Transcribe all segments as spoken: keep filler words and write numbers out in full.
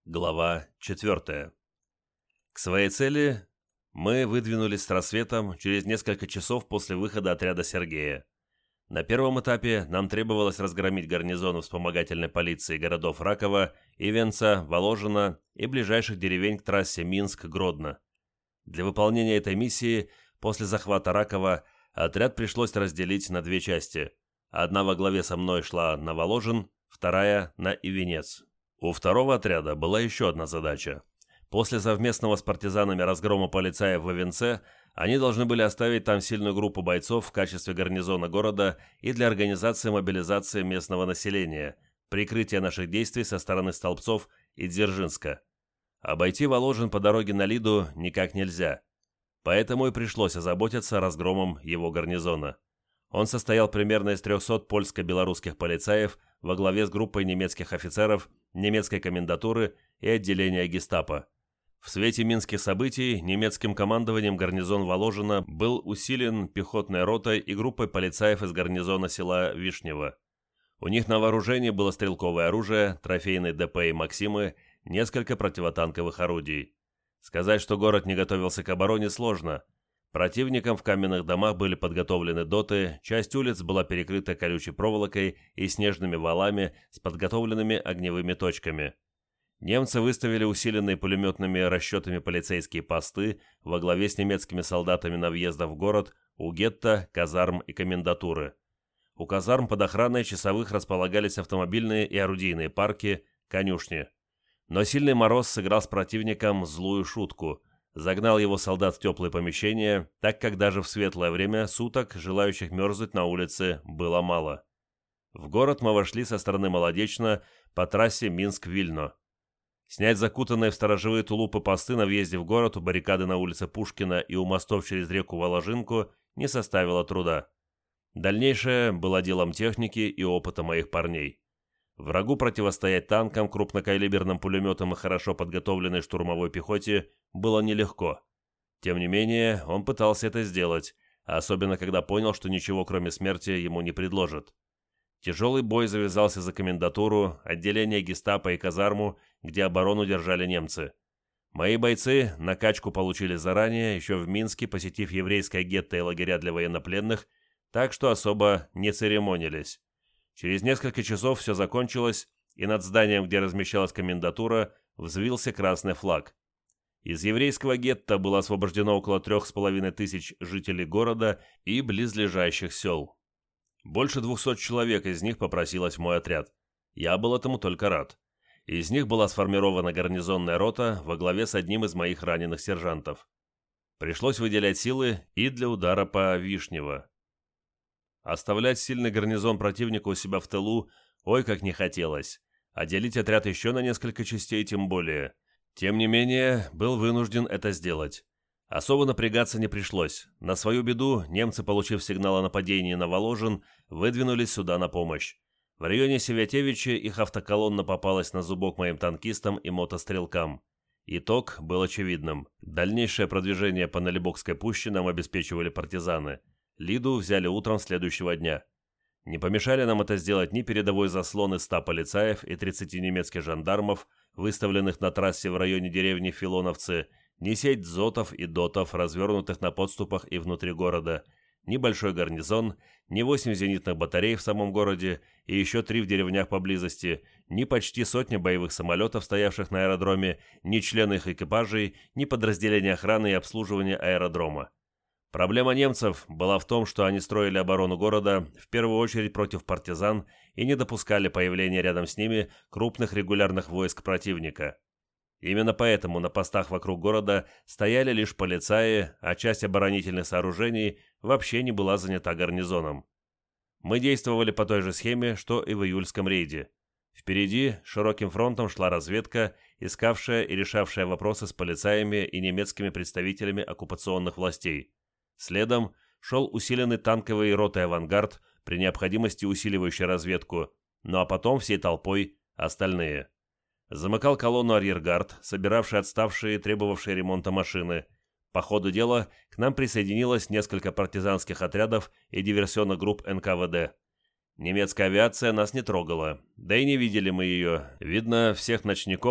Глава четвертая. К своей цели мы выдвинулись с рассветом через несколько часов после выхода отряда Сергея. На первом этапе нам требовалось разгромить гарнизоны вспомогательной полиции городов Раково, Ивенца, Воложина и ближайших деревень к трассе Минск-Гродно. Для выполнения этой миссии после захвата Ракова отряд пришлось разделить на две части. Одна во главе со мной шла на Воложин, вторая на Ивенец. У второго отряда была еще одна задача. После совместного с партизанами разгрома полицаев в Ивенце они должны были оставить там сильную группу бойцов в качестве гарнизона города и для организации мобилизации местного населения, прикрытия наших действий со стороны Столбцов и Дзержинска. Обойти Воложин по дороге на Лиду никак нельзя, поэтому и пришлось озаботиться разгромом его гарнизона. Он состоял примерно из трехсот польско-белорусских полицаев во главе с группой немецких офицеров, немецкой комендатуры и отделения гестапо. В свете минских событий немецким командованием гарнизон Воложина был усилен пехотной ротой и группой полицаев из гарнизона села Вишнево. У них на вооружении было стрелковое оружие, трофейные ДП и Максимы, несколько противотанковых орудий. Сказать, что город не готовился к обороне, сложно. Противникам в каменных домах были подготовлены доты, часть улиц была перекрыта колючей проволокой и снежными валами с подготовленными огневыми точками. Немцы выставили усиленные пулеметными расчетами полицейские посты во главе с немецкими солдатами на въездах в город у гетто, казарм и комендатуры. У казарм под охраной часовых располагались автомобильные и орудийные парки, конюшни. Но сильный мороз сыграл с противником злую шутку. Загнал его солдат в теплые помещения, так как даже в светлое время суток желающих мерзнуть на улице было мало. В город мы вошли со стороны Молодечно по трассе Минск-Вильно. Снять закутанные в сторожевые тулупы посты на въезде в город у баррикады на улице Пушкина и у мостов через реку Воложинку не составило труда. Дальнейшее было делом техники и опыта моих парней. Врагу противостоять танкам, крупнокалиберным пулеметам и хорошо подготовленной штурмовой пехоте было нелегко. Тем не менее, он пытался это сделать, особенно когда понял, что ничего кроме смерти ему не предложат. Тяжелый бой завязался за комендатуру, отделение гестапо и казарму, где оборону держали немцы. Мои бойцы накачку получили заранее, еще в Минске, посетив еврейское гетто и лагеря для военнопленных, так что особо не церемонились. Через несколько часов все закончилось, и над зданием, где размещалась комендатура, взвился красный флаг. Из еврейского гетто было освобождено около трех с половиной тысяч жителей города и близлежащих сел. Больше двухсот человек из них попросилось в мой отряд. Я был этому только рад. Из них была сформирована гарнизонная рота во главе с одним из моих раненых сержантов. Пришлось выделять силы и для удара по Вишнево. Оставлять сильный гарнизон противника у себя в тылу ой как не хотелось, а делить отряд еще на несколько частей тем более. Тем не менее, был вынужден это сделать. Особо напрягаться не пришлось. На свою беду немцы, получив сигнал о нападении на Воложин, выдвинулись сюда на помощь. В районе Севятевичи их автоколонна попалась на зубок моим танкистам и мотострелкам. Итог был очевидным. Дальнейшее продвижение по Налибокской пуще нам обеспечивали партизаны. Лиду взяли утром следующего дня. Не помешали нам это сделать ни передовой заслон из ста полицаев и тридцати немецких жандармов, выставленных на трассе в районе деревни Филоновцы, ни сеть дзотов и дотов, развернутых на подступах и внутри города, ни большой гарнизон, ни восемь зенитных батарей в самом городе и еще три в деревнях поблизости, ни почти сотня боевых самолетов, стоявших на аэродроме, ни члены их экипажей, ни подразделения охраны и обслуживания аэродрома. Проблема немцев была в том, что они строили оборону города в первую очередь против партизан и не допускали появления рядом с ними крупных регулярных войск противника. Именно поэтому на постах вокруг города стояли лишь полицаи, а часть оборонительных сооружений вообще не была занята гарнизоном. Мы действовали по той же схеме, что и в июльском рейде. Впереди широким фронтом шла разведка, искавшая и решавшая вопросы с полицаями и немецкими представителями оккупационных властей. Следом шел усиленный танковый ротой авангард, при необходимости усиливающий разведку, ну а потом всей толпой остальные. Замыкал колонну арьергард, собиравший отставшие и требовавшие ремонта машины. По ходу дела к нам присоединилось несколько партизанских отрядов и диверсионных групп эн ка вэ дэ. Немецкая авиация нас не трогала, да и не видели мы ее. Видно, всех ночников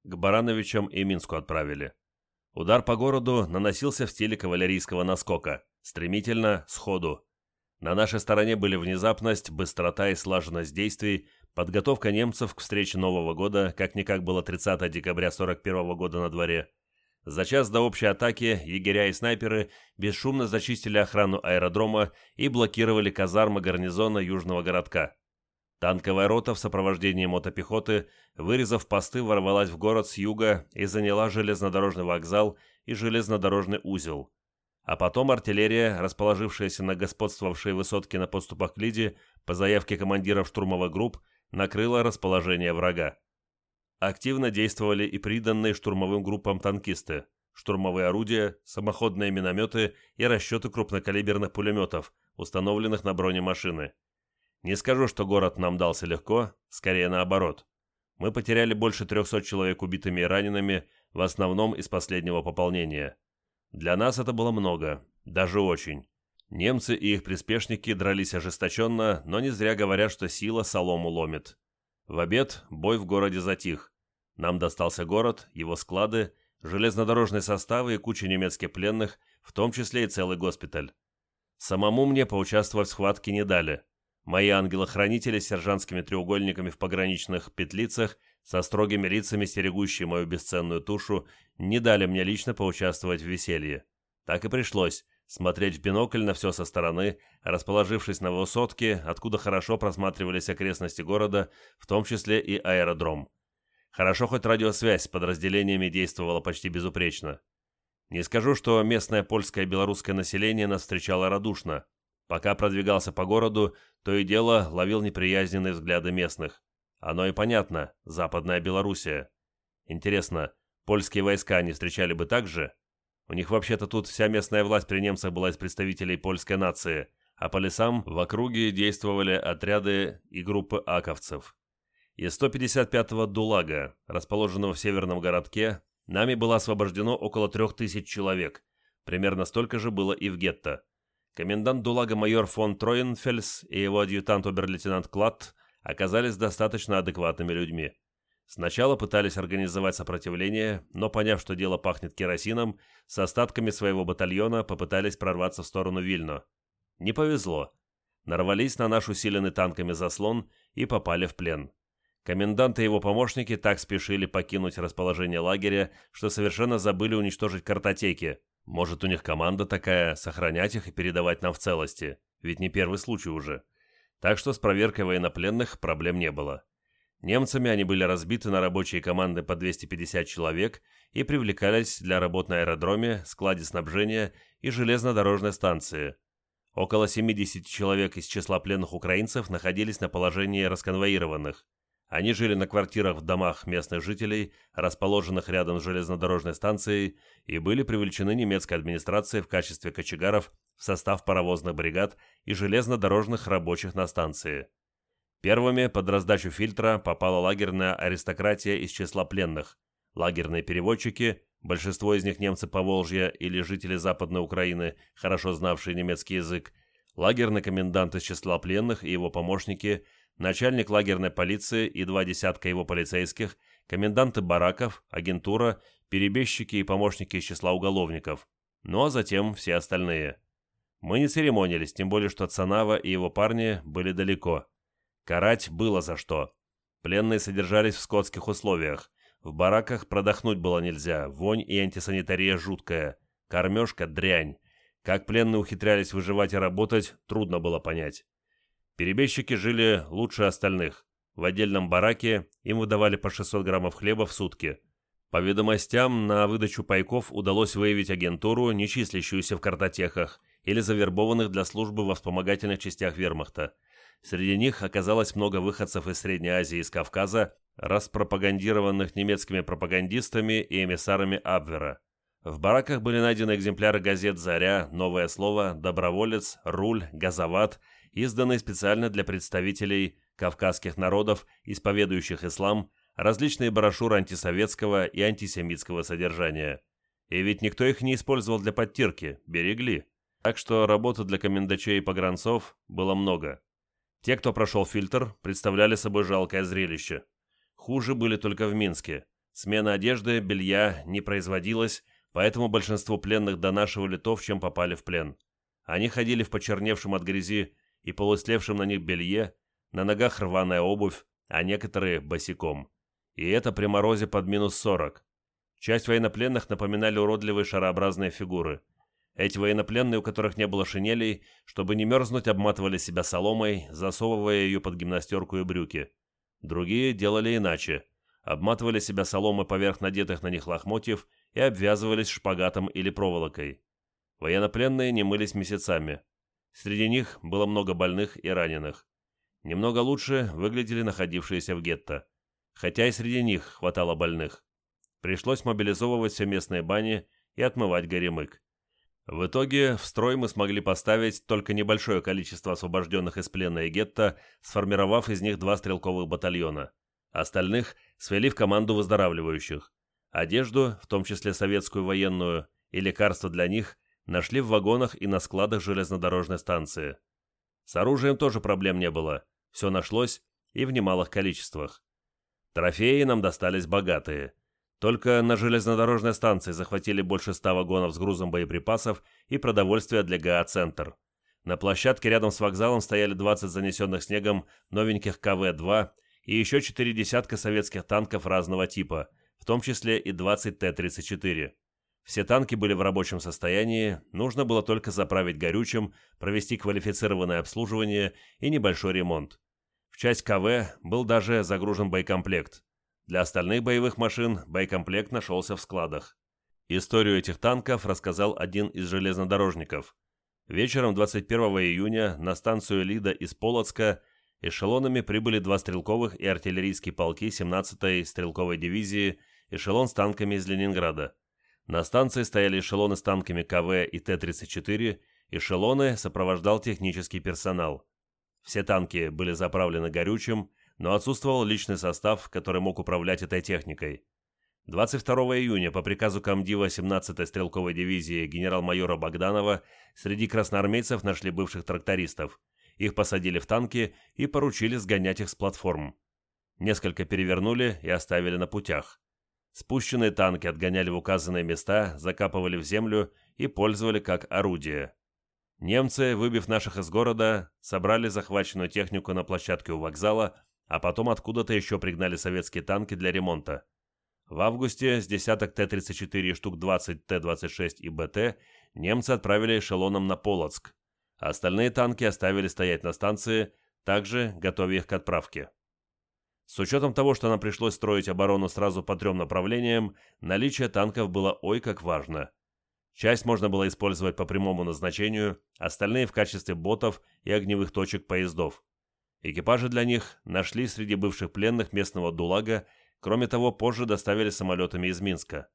к Барановичам и Минску отправили. Удар по городу наносился в стиле кавалерийского наскока, стремительно, сходу. На нашей стороне были внезапность, быстрота и слаженность действий, подготовка немцев к встрече Нового года, как-никак было тридцатого декабря сорок первого года на дворе. За час до общей атаки егеря и снайперы бесшумно зачистили охрану аэродрома и блокировали казармы гарнизона южного городка. Танковая рота в сопровождении мотопехоты, вырезав посты, ворвалась в город с юга и заняла железнодорожный вокзал и железнодорожный узел. А потом артиллерия, расположившаяся на господствовавшей высотке на подступах к Лиде, по заявке командиров штурмовых групп, накрыла расположение врага. Активно действовали и приданные штурмовым группам танкисты, штурмовые орудия, самоходные минометы и расчеты крупнокалиберных пулеметов, установленных на бронемашины. Не скажу, что город нам дался легко, скорее наоборот. Мы потеряли больше трехсот человек убитыми и ранеными, в основном из последнего пополнения. Для нас это было много, даже очень. Немцы и их приспешники дрались ожесточенно, но не зря говорят, что сила солому ломит. В обед бой в городе затих. Нам достался город, его склады, железнодорожные составы и куча немецких пленных, в том числе и целый госпиталь. Самому мне поучаствовать в схватке не дали. Мои ангелы-хранители с сержантскими треугольниками в пограничных петлицах, со строгими лицами, стерегущие мою бесценную тушу, не дали мне лично поучаствовать в веселье. Так и пришлось смотреть в бинокль на все со стороны, расположившись на высотке, откуда хорошо просматривались окрестности города, в том числе и аэродром. Хорошо хоть радиосвязь с подразделениями действовала почти безупречно. Не скажу, что местное польское и белорусское население нас встречало радушно. Пока продвигался по городу, то и дело ловил неприязненные взгляды местных. Оно и понятно, Западная Белоруссия. Интересно, польские войска не встречали бы так же? У них вообще-то тут вся местная власть при немцах была из представителей польской нации, а по лесам в округе действовали отряды и группы аковцев. Из сто пятьдесят пятого Дулага, расположенного в северном городке, нами было освобождено около трех тысяч человек. Примерно столько же было и в гетто. Комендант Дулага майор фон Троенфельс и его адъютант обер-лейтенант Клатт оказались достаточно адекватными людьми. Сначала пытались организовать сопротивление, но, поняв, что дело пахнет керосином, с остатками своего батальона попытались прорваться в сторону Вильно. Не повезло. Нарвались на наш усиленный танками заслон и попали в плен. Комендант и его помощники так спешили покинуть расположение лагеря, что совершенно забыли уничтожить картотеки. Может, у них команда такая, сохранять их и передавать нам в целости, ведь не первый случай уже. Так что с проверкой военнопленных проблем не было. Немцами они были разбиты на рабочие команды по двести пятьдесят человек и привлекались для работ на аэродроме, складе снабжения и железнодорожной станции. Около семьдесят человек из числа пленных украинцев находились на положении расконвоированных. Они жили на квартирах в домах местных жителей, расположенных рядом с железнодорожной станцией, и были привлечены немецкой администрацией в качестве кочегаров в состав паровозных бригад и железнодорожных рабочих на станции. Первыми под раздачу фильтра попала лагерная аристократия из числа пленных, лагерные переводчики, большинство из них немцы Поволжья или жители Западной Украины, хорошо знавшие немецкий язык, лагерный комендант из числа пленных и его помощники, начальник лагерной полиции и два десятка его полицейских, коменданты бараков, агентура, перебежчики и помощники из числа уголовников, ну а затем все остальные. Мы не церемонились, тем более что Цанава и его парни были далеко. Карать было за что. Пленные содержались в скотских условиях. В бараках продохнуть было нельзя, вонь и антисанитария жуткая, кормежка дрянь. Как пленные ухитрялись выживать и работать, трудно было понять. Перебежчики жили лучше остальных. В отдельном бараке им выдавали по шестьсот граммов хлеба в сутки. По ведомостям, на выдачу пайков удалось выявить агентуру, не числящуюся в картотеках, или завербованных для службы во вспомогательных частях вермахта. Среди них оказалось много выходцев из Средней Азии и из Кавказа, распропагандированных немецкими пропагандистами и эмиссарами Абвера. В бараках были найдены экземпляры газет «Заря», «Новое слово», «Доброволец», «Руль», «Газоват», изданные специально для представителей кавказских народов, исповедующих ислам, различные брошюры антисоветского и антисемитского содержания. И ведь никто их не использовал для подтирки, берегли. Так что работы для комендачей и погранцов было много. Те, кто прошел фильтр, представляли собой жалкое зрелище. Хуже были только в Минске. Смена одежды, белья не производилась, поэтому большинство пленных донашивали то, в чем попали в плен. Они ходили в почерневшем от грязи и полуислевшем на них белье, на ногах рваная обувь, а некоторые босиком. И это при морозе под минус сорок. Часть военнопленных напоминали уродливые шарообразные фигуры. Эти военнопленные, у которых не было шинелей, чтобы не мерзнуть, обматывали себя соломой, засовывая ее под гимнастерку и брюки. Другие делали иначе. Обматывали себя соломой поверх надетых на них лохмотьев и обвязывались шпагатом или проволокой. Военнопленные не мылись месяцами. Среди них было много больных и раненых. Немного лучше выглядели находившиеся в гетто. Хотя и среди них хватало больных. Пришлось мобилизовывать все местные бани и отмывать горемык. В итоге в строй мы смогли поставить только небольшое количество освобожденных из плена и гетто, сформировав из них два стрелковых батальона. Остальных свели в команду выздоравливающих. Одежду, в том числе советскую военную, и лекарства для них нашли в вагонах и на складах железнодорожной станции. С оружием тоже проблем не было. Все нашлось и в немалых количествах. Трофеи нам достались богатые. Только на железнодорожной станции захватили больше ста вагонов с грузом боеприпасов и продовольствия для ГА-центр. На площадке рядом с вокзалом стояли двадцать занесенных снегом новеньких ка вэ два и еще четыре десятка советских танков разного типа, в том числе и двадцать Т тридцать четыре. Все танки были в рабочем состоянии, нужно было только заправить горючим, провести квалифицированное обслуживание и небольшой ремонт. В часть ка вэ был даже загружен боекомплект. Для остальных боевых машин боекомплект нашелся в складах. Историю этих танков рассказал один из железнодорожников. Вечером двадцать первого июня на станцию Лида из Полоцка эшелонами прибыли два стрелковых и артиллерийские полки семнадцатой стрелковой дивизии, эшелон с танками из Ленинграда. На станции стояли эшелоны с танками ка вэ и Т тридцать четыре, эшелоны сопровождал технический персонал. Все танки были заправлены горючим, но отсутствовал личный состав, который мог управлять этой техникой. двадцать второго июня по приказу комдива семнадцатой стрелковой дивизии генерал-майора Богданова среди красноармейцев нашли бывших трактористов. Их посадили в танки и поручили сгонять их с платформ. Несколько перевернули и оставили на путях. Спущенные танки отгоняли в указанные места, закапывали в землю и пользовали как орудие. Немцы, выбив наших из города, собрали захваченную технику на площадке у вокзала, а потом откуда-то еще пригнали советские танки для ремонта. В августе с десяток Т тридцать четыре и штук двадцать Т двадцать шесть и Бэ Тэ немцы отправили эшелоном на Полоцк. Остальные танки оставили стоять на станции, также готовя их к отправке. С учетом того, что нам пришлось строить оборону сразу по трем направлениям, наличие танков было ой как важно. Часть можно было использовать по прямому назначению, остальные в качестве ботов и огневых точек поездов. Экипажи для них нашли среди бывших пленных местного ДУЛАГа, кроме того, позже доставили самолетами из Минска.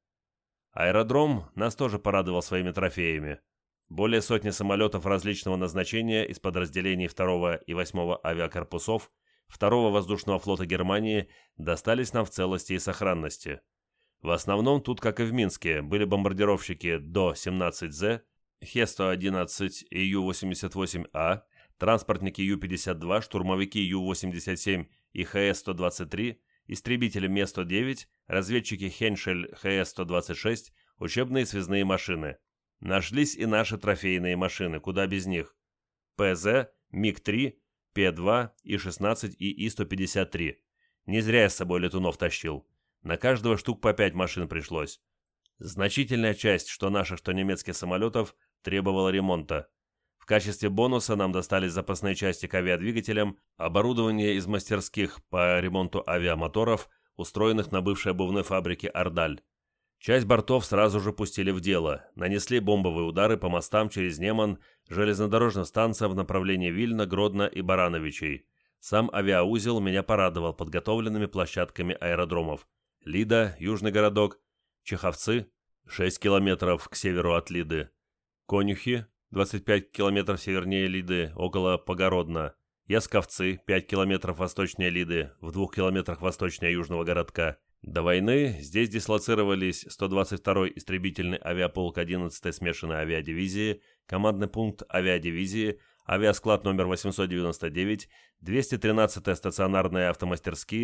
Аэродром нас тоже порадовал своими трофеями. Более сотни самолетов различного назначения из подразделений второго и восьмого авиакорпусов второго воздушного флота Германии достались нам в целости и сохранности. В основном тут, как и в Минске, были бомбардировщики До семнадцать З, Хе сто одиннадцать и Ю восемьдесят восемь А, транспортники Ю пятьдесят два, штурмовики Ю восемьдесят семь и Х С сто двадцать три, истребители Ме сто девять, разведчики Хеншель Х С сто двадцать шесть, учебные связные машины. Нашлись и наши трофейные машины, куда без них. П З, Миг три, П два, И шестнадцать и И сто пятьдесят три. Не зря я с собой летунов тащил. На каждого штук по пять машин пришлось. Значительная часть, что наших, что немецких самолетов, требовала ремонта. В качестве бонуса нам достались запасные части к авиадвигателям, оборудование из мастерских по ремонту авиамоторов, устроенных на бывшей обувной фабрике «Ордаль». Часть бортов сразу же пустили в дело, нанесли бомбовые удары по мостам через Неман, железнодорожным станциям в направлении Вильна, Гродно и Барановичей. Сам авиаузел меня порадовал подготовленными площадками аэродромов. Лида, южный городок, Чеховцы, шесть километров к северу от Лиды, Конюхи, двадцать пять километров севернее Лиды, около Погородна, Ясковцы, пять километров восточнее Лиды, в двух километрах восточнее южного городка. До войны здесь дислоцировались сто двадцать второй истребительный авиаполк одиннадцатой смешанной авиадивизии, командный пункт авиадивизии, авиасклад номер восемьсот девяносто девять, двести тринадцатая стационарные автомастерские,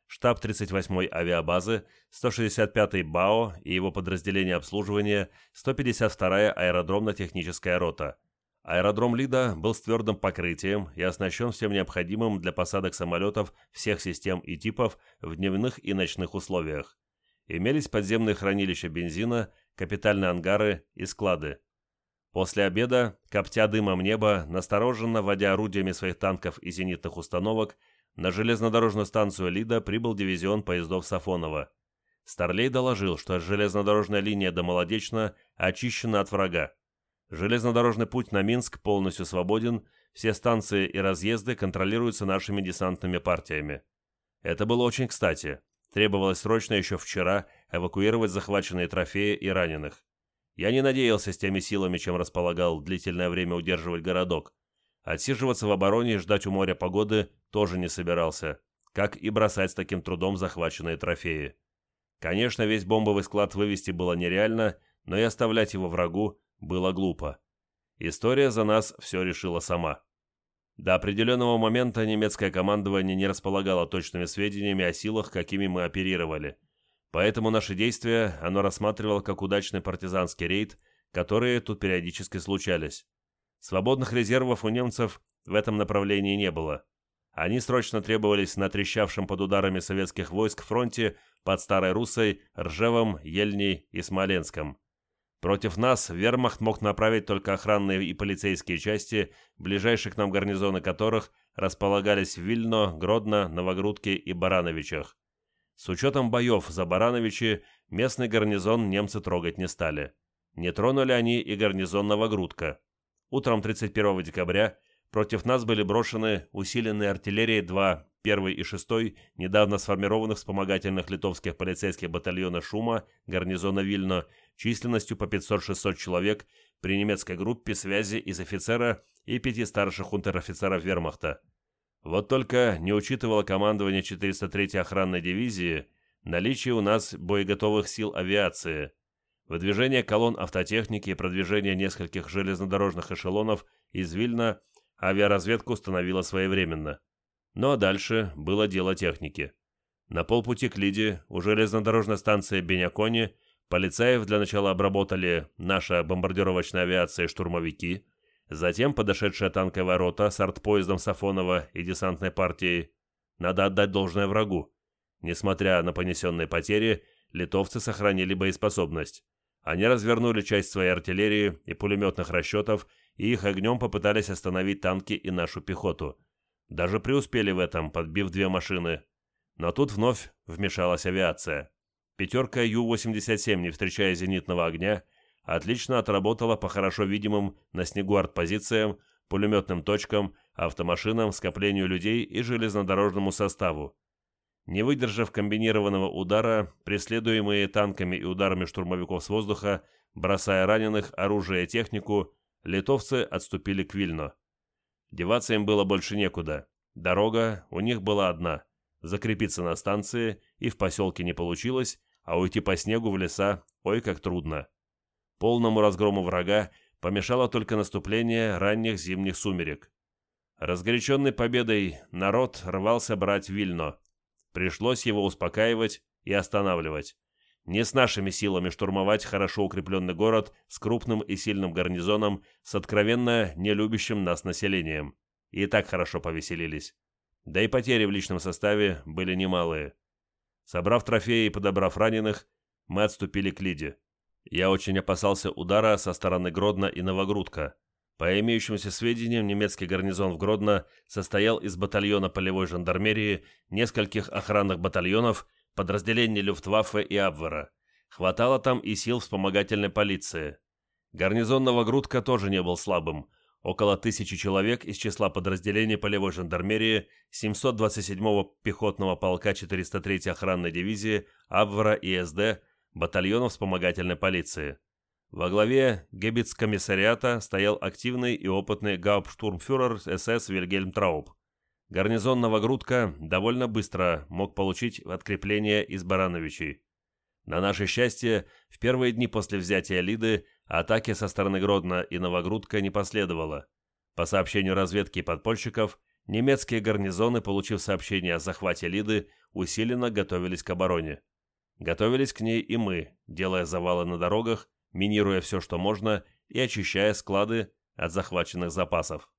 штаб тридцать восьмой авиабазы, сто шестьдесят пятый БАО и его подразделение обслуживания, сто пятьдесят вторая аэродромно-техническая рота. Аэродром Лида был с твердым покрытием и оснащен всем необходимым для посадок самолетов всех систем и типов в дневных и ночных условиях. Имелись подземные хранилища бензина, капитальные ангары и склады. После обеда, коптя дымом небо, настороженно водя орудиями своих танков и зенитных установок, на железнодорожную станцию Лида прибыл дивизион поездов Сафонова. Старлей доложил, что железнодорожная линия до Молодечно очищена от врага. Железнодорожный путь на Минск полностью свободен, все станции и разъезды контролируются нашими десантными партиями. Это было очень кстати. Требовалось срочно еще вчера эвакуировать захваченные трофеи и раненых. Я не надеялся с теми силами, чем располагал, длительное время удерживать городок. Отсиживаться в обороне и ждать у моря погоды тоже не собирался, как и бросать с таким трудом захваченные трофеи. Конечно, весь бомбовый склад вывести было нереально, но и оставлять его врагу было глупо. История за нас все решила сама. До определенного момента немецкое командование не располагало точными сведениями о силах, какими мы оперировали. Поэтому наши действия оно рассматривало как удачный партизанский рейд, которые тут периодически случались. Свободных резервов у немцев в этом направлении не было. Они срочно требовались на трещавшем под ударами советских войск фронте под Старой Руссой, Ржевом, Ельней и Смоленском. Против нас вермахт мог направить только охранные и полицейские части, ближайшие к нам гарнизоны которых располагались в Вильно, Гродно, Новогрудке и Барановичах. С учетом боев за Барановичи местный гарнизон немцы трогать не стали. Не тронули они и гарнизон Новогрудка. Утром тридцать первого декабря против нас были брошены усиленные артиллерией два, первый и шестой, недавно сформированных вспомогательных литовских полицейских батальона Шума, гарнизона Вильно, численностью по пятьсот-шестьсот человек при немецкой группе связи из офицера и пяти старших унтер-офицеров вермахта. Вот только не учитывало командование четыреста третьей охранной дивизии наличие у нас боеготовых сил авиации. Выдвижение колонн автотехники и продвижение нескольких железнодорожных эшелонов из Вильна авиаразведка установила своевременно. Ну а дальше было дело техники. На полпути к Лиде у железнодорожной станции Бенякони полицаев для начала обработали наша бомбардировочная авиация и штурмовики, затем подошедшая танковая рота с артпоездом Сафонова и десантной партией. Надо отдать должное врагу. Несмотря на понесенные потери, литовцы сохранили боеспособность. Они развернули часть своей артиллерии и пулеметных расчетов и их огнем попытались остановить танки и нашу пехоту. Даже преуспели в этом, подбив две машины. Но тут вновь вмешалась авиация. Пятерка Ю восемьдесят семь, не встречая зенитного огня, отлично отработала по хорошо видимым на снегу артпозициям, пулеметным точкам, автомашинам, скоплению людей и железнодорожному составу. Не выдержав комбинированного удара, преследуемые танками и ударами штурмовиков с воздуха, бросая раненых, оружие и технику, литовцы отступили к Вильно. Деваться им было больше некуда. Дорога у них была одна – закрепиться на станции, и в поселке не получилось, а уйти по снегу в леса ой как трудно. Полному разгрому врага помешало только наступление ранних зимних сумерек. Разгоряченный победой народ рвался брать Вильно. Пришлось его успокаивать и останавливать. Не с нашими силами штурмовать хорошо укрепленный город с крупным и сильным гарнизоном, с откровенно нелюбящим нас населением. И так хорошо повеселились. Да и потери в личном составе были немалые. Собрав трофеи и подобрав раненых, мы отступили к Лиде. Я очень опасался удара со стороны Гродно и Новогрудка. По имеющимся сведениям, немецкий гарнизон в Гродно состоял из батальона полевой жандармерии, нескольких охранных батальонов, подразделений Люфтваффе и Абвера. Хватало там и сил вспомогательной полиции. Гарнизон Новогрудка тоже не был слабым. Около тысячи человек из числа подразделений полевой жандармерии семьсот двадцать седьмого пехотного полка четыреста третьей охранной дивизии, Абвера и СД, батальонов вспомогательной полиции. Во главе гебицкомиссариата стоял активный и опытный гауптштурмфюрер СС Вильгельм Трауб. Гарнизон Новогрудка довольно быстро мог получить подкрепление из Барановичей. На наше счастье, в первые дни после взятия Лиды атаки со стороны Гродно и Новогрудка не последовало. По сообщению разведки и подпольщиков, немецкие гарнизоны, получив сообщение о захвате Лиды, усиленно готовились к обороне. Готовились к ней и мы, делая завалы на дорогах, минируя все, что можно, и очищая склады от захваченных запасов.